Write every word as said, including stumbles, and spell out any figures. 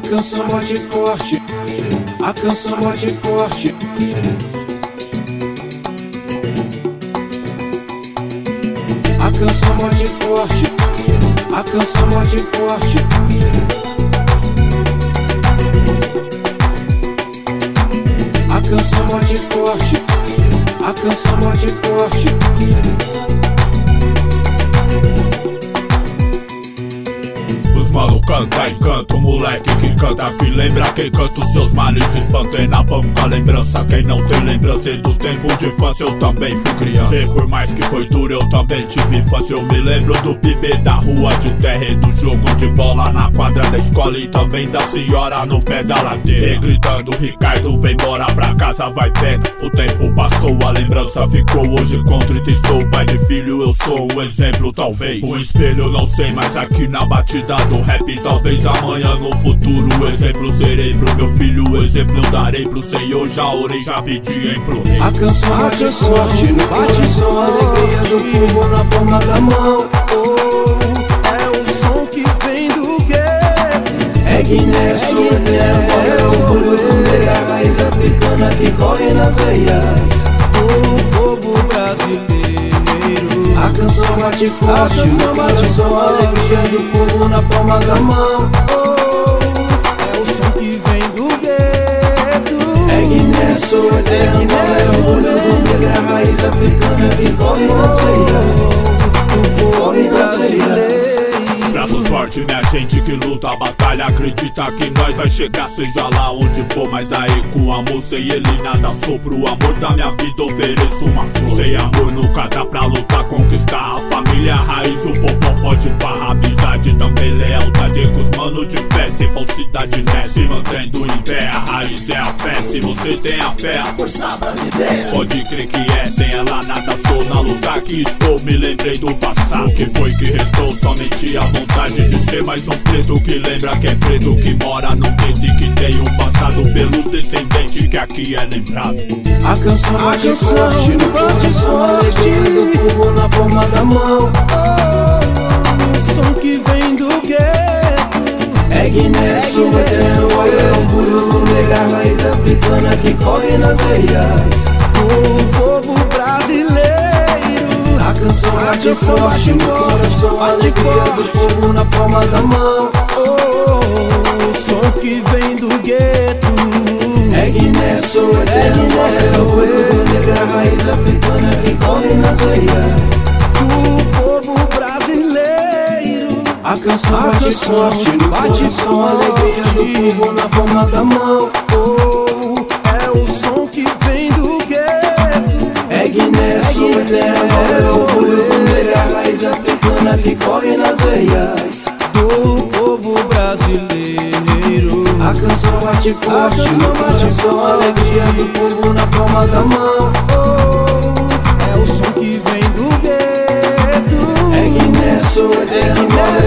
canção bate forte, a canção bate forte. A canção bate forte, a canção bate forte. A canção bate forte, a canção bate forte. Os mano canta e canta, o moleque que canta que lembra quem canta os seus males espanta. Na banca lembrança, quem não tem lembrança do tempo de infância, eu também fui criança. E por mais que foi duro, eu também tive infância. Eu me lembro do bebê da rua, de terra e do jogo de bola na quadra da escola e também da senhora no pé da ladeira. E gritando, Ricardo, vem embora pra casa, vai vendo. O tempo passou, a lembrança ficou. Hoje contra e estou pai de filho, eu sou um exemplo talvez. Um espelho, não sei, mas aqui na batida do rap, talvez amanhã no futuro o exemplo serei pro meu filho, o exemplo eu darei pro Senhor. Já orei, já pedi, implorei. A canção bate forte no coração, a alegria do povo na palma da mão. Oh, é o som que vem do gueto. É Guiné, Sul, é o orgulho do negro, a raiz africana que corre nas veias do povo brasileiro. A canção bate forte no coração, a alegria do povo na palma da mão. Oh, é o som que vem do gueto. É Guiné, Sul, é o orgulho do negro, a raiz africana que corre nas veias do povo brasileiro. Braços fortes, minha gente que luta a batalha, acredita que nós vai chegar, seja lá onde for. Mas aí com amor, sem ele nada sou. Pro amor da minha vida ofereço uma flor. Sem amor nunca dá pra lutar, conquistar a família, a raiz, o povão pode barrar. Amizade também, lealdade com os mano de fé, sem falsidade, né? Se mantendo em pé, a raiz é a fé. Se você tem a fé, a força brasileira, pode crer que é, sem ela nada sou. Na luta que estou, me lembrei do passado. O que foi que restou? Somente a vontade de ser mais um preto que lembra que é preto, que mora no gueto e que tem um passado pelos descendentes que aqui é lembrado. A canção bate forte no coração, a alegria do povo na palma da mão. Oh, o som que vem do gueto. É Guiné, Sul, é o orgulho do negro, a raiz africana que corre nas veias do povo brasileiro. A canção bate forte no coração, a alegria do povo na palma da mão. Oh, o som que vem do gueto. É Guiné, Sul, é o orgulho do negro, a raiz africana que corre nas veias do povo brasileiro. A canção bate forte no coração, a alegria do povo na palma da mão. Oh, é o som que vem do gueto. É Guiné, Sul, é o orgulho do negro, a raiz africana que corre nas veias do povo brasileiro. A canção bate forte no coração, a alegria do povo na palma da mão. Oh, é o som que vem do gueto. É Guiné, Sul, é